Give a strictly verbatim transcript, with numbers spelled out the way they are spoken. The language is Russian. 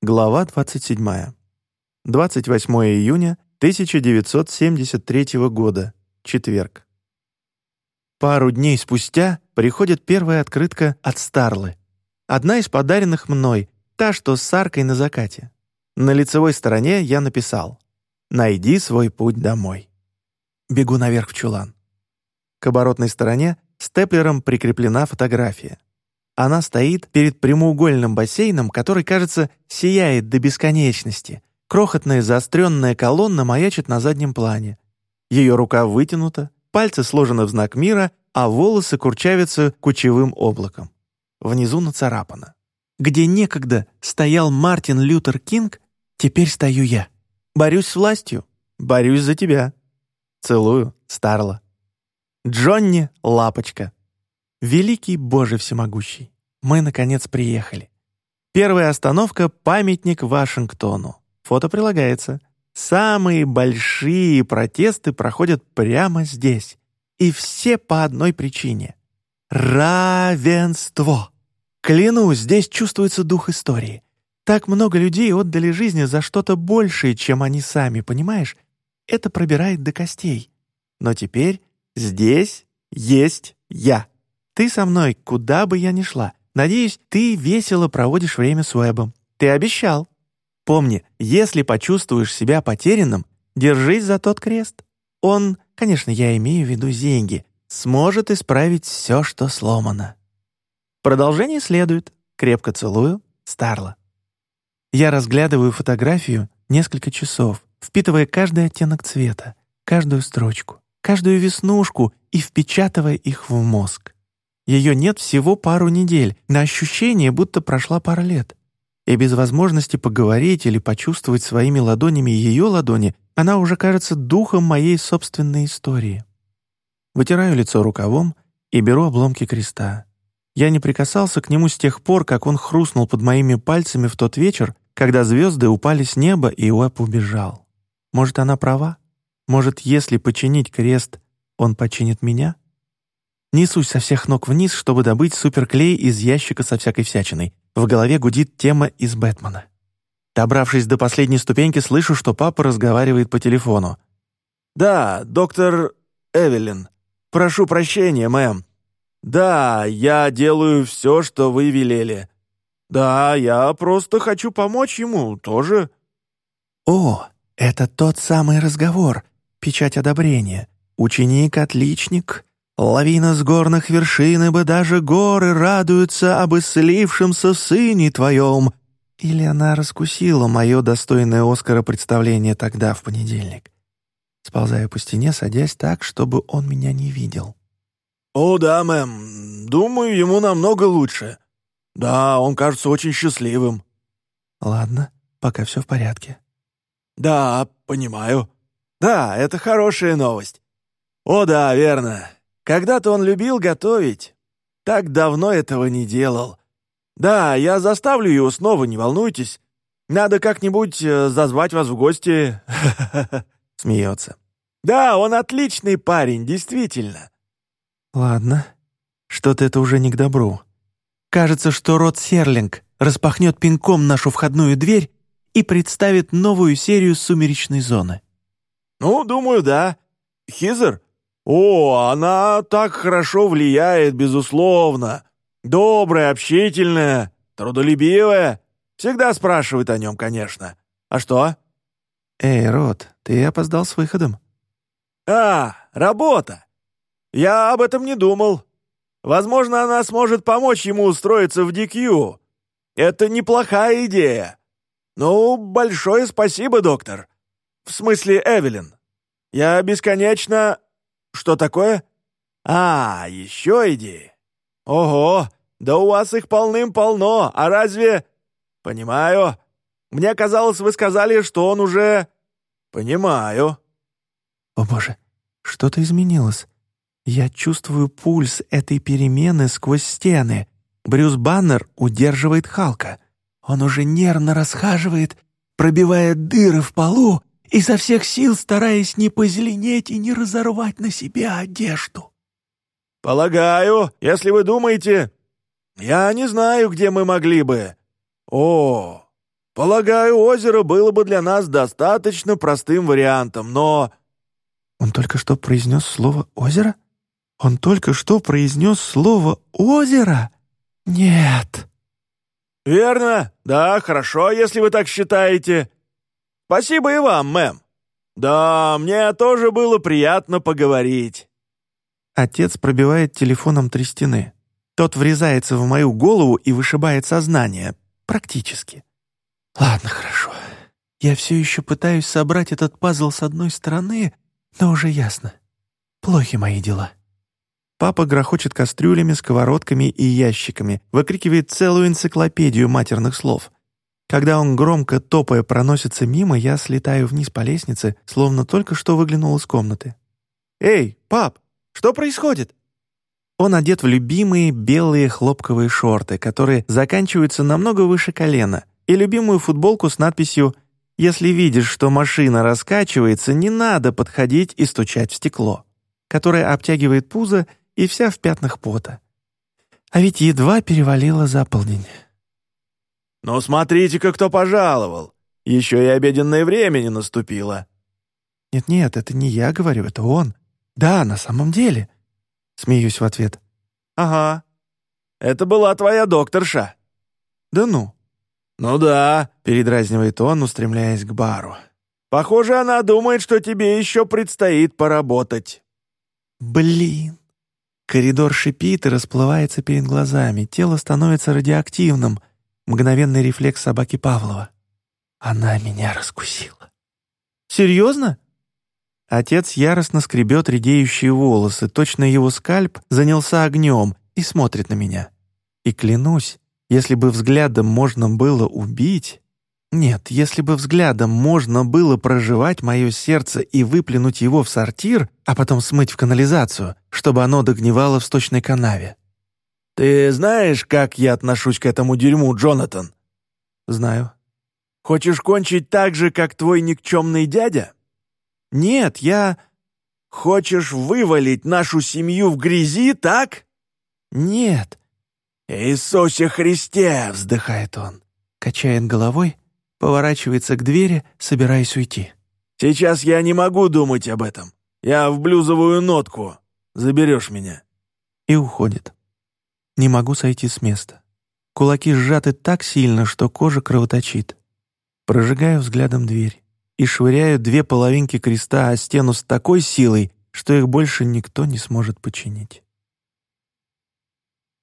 Глава двадцать седьмая. двадцать восьмое июня тысяча девятьсот семьдесят третьего года. Четверг. Пару дней спустя приходит первая открытка от Старлы. Одна из подаренных мной, та, что с аркой на закате. На лицевой стороне я написал: «Найди свой путь домой». Бегу наверх в чулан. К оборотной стороне степлером прикреплена фотография. Она стоит перед прямоугольным бассейном, который, кажется, сияет до бесконечности. Крохотная заостренная колонна маячит на заднем плане. Ее рука вытянута, пальцы сложены в знак мира, а волосы курчавятся кучевым облаком. Внизу нацарапано: «Где некогда стоял Мартин Лютер Кинг, теперь стою я. Борюсь с властью, борюсь за тебя. Целую, Старла. Джонни Лапочка». Великий Боже всемогущий, мы, наконец, приехали. Первая остановка — памятник Вашингтону. Фото прилагается. Самые большие протесты проходят прямо здесь. И все по одной причине. Равенство. Клянусь, здесь чувствуется дух истории. Так много людей отдали жизни за что-то большее, чем они сами, понимаешь? Это пробирает до костей. Но теперь здесь есть я. Ты со мной, куда бы я ни шла. Надеюсь, ты весело проводишь время с Уэбом. Ты обещал. Помни, если почувствуешь себя потерянным, держись за тот крест. Он, конечно, я имею в виду Зенги, сможет исправить все, что сломано. Продолжение следует. Крепко целую, Старла. Я разглядываю фотографию несколько часов, впитывая каждый оттенок цвета, каждую строчку, каждую веснушку и впечатывая их в мозг. Ее нет всего пару недель, на ощущение, будто прошла пара лет. И без возможности поговорить или почувствовать своими ладонями ее ладони, она уже кажется духом моей собственной истории. Вытираю лицо рукавом и беру обломки креста. Я не прикасался к нему с тех пор, как он хрустнул под моими пальцами в тот вечер, когда звезды упали с неба и Уэб убежал. Может, она права? Может, если починить крест, он починит меня? Несусь со всех ног вниз, чтобы добыть суперклей из ящика со всякой всячиной. В голове гудит тема из «Бэтмена». Добравшись до последней ступеньки, слышу, что папа разговаривает по телефону. «Да, доктор Эвелин. Прошу прощения, мэм. Да, я делаю все, что вы велели. Да, я просто хочу помочь ему тоже». «О, это тот самый разговор. Печать одобрения. Ученик-отличник. Лавина с горных вершин, ибо даже горы радуются об исцелившемся сыне твоем». Или она раскусила мое достойное Оскара представление тогда, в понедельник. Сползаю по стене, садясь так, чтобы он меня не видел. «О, да, мэм. Думаю, ему намного лучше. Да, он кажется очень счастливым». «Ладно, пока все в порядке». «Да, понимаю. Да, это хорошая новость. О, да, верно. Когда-то он любил готовить. Так давно этого не делал. Да, я заставлю его снова, не волнуйтесь. Надо как-нибудь э, зазвать вас в гости». Смеется. «Да, он отличный парень, действительно». «Ладно, что-то это уже не к добру. Кажется, что Род Серлинг распахнет пинком нашу входную дверь и представит новую серию «Сумеречной зоны». «Ну, думаю, да. Хизер? О, она так хорошо влияет, безусловно. Добрая, общительная, трудолюбивая. Всегда спрашивает о нем, конечно. А что?» «Эй, Род, ты опоздал с выходом». «А, работа. Я об этом не думал. Возможно, она сможет помочь ему устроиться в ди кью. Это неплохая идея. Ну, большое спасибо, доктор. В смысле, Эвелин. Я бесконечно... Что такое? А, еще идеи. Ого, да у вас их полным-полно. А разве... Понимаю. Мне казалось, вы сказали, что он уже... Понимаю». «О боже, что-то изменилось. Я чувствую пульс этой перемены сквозь стены. Брюс Баннер удерживает Халка. Он уже нервно расхаживает, пробивая дыры в полу, изо всех сил стараясь не позеленеть и не разорвать на себе одежду». «Полагаю, если вы думаете... Я не знаю, где мы могли бы... О, Полагаю, озеро было бы для нас достаточно простым вариантом, но...» Он только что произнес слово «озеро»? Он только что произнес слово «озеро»? Нет. «Верно. Да, хорошо, если вы так считаете. Спасибо и вам, мэм. Да, мне тоже было приятно поговорить». Отец пробивает телефоном три стены. Тот врезается в мою голову и вышибает сознание. Практически. Ладно, хорошо. Я все еще пытаюсь собрать этот пазл с одной стороны, но уже ясно. Плохи мои дела. Папа грохочет кастрюлями, сковородками и ящиками, выкрикивает целую энциклопедию матерных слов. Когда он громко топая проносится мимо, я слетаю вниз по лестнице, словно только что выглянул из комнаты. «Эй, пап, что происходит?» Он одет в любимые белые хлопковые шорты, которые заканчиваются намного выше колена, и любимую футболку с надписью «Если видишь, что машина раскачивается, не надо подходить и стучать в стекло», которая обтягивает пузо и вся в пятнах пота. А ведь едва перевалило за полдень. «Ну смотрите-ка, кто пожаловал! Еще и обеденное время не наступило!» «Нет-нет, это не я говорю, это он. Да, на самом деле». Смеюсь в ответ. «Ага. Это была твоя докторша». «Да ну». «Ну да», — передразнивает он, устремляясь к бару. «Похоже, она думает, что тебе еще предстоит поработать». Блин. Коридор шипит и расплывается перед глазами. Тело становится радиоактивным. Мгновенный рефлекс собаки Павлова. Она меня раскусила. «Серьезно?» Отец яростно скребет редеющие волосы, точно его скальп занялся огнем и смотрит на меня. И клянусь, если бы взглядом можно было убить... Нет, если бы взглядом можно было проживать мое сердце и выплюнуть его в сортир, а потом смыть в канализацию, чтобы оно догнивало в сточной канаве. «Ты знаешь, как я отношусь к этому дерьму, Джонатан?» «Знаю». «Хочешь кончить так же, как твой никчемный дядя?» «Нет, я...» «Хочешь вывалить нашу семью в грязи, так?» «Нет». «Иисусе Христе!» — вздыхает он, качает головой, поворачивается к двери, собираясь уйти. «Сейчас я не могу думать об этом. Я в блюзовую нотку. Заберешь меня». И уходит. Не могу сойти с места. Кулаки сжаты так сильно, что кожа кровоточит. Прожигаю взглядом дверь и швыряю две половинки креста о стену с такой силой, что их больше никто не сможет починить.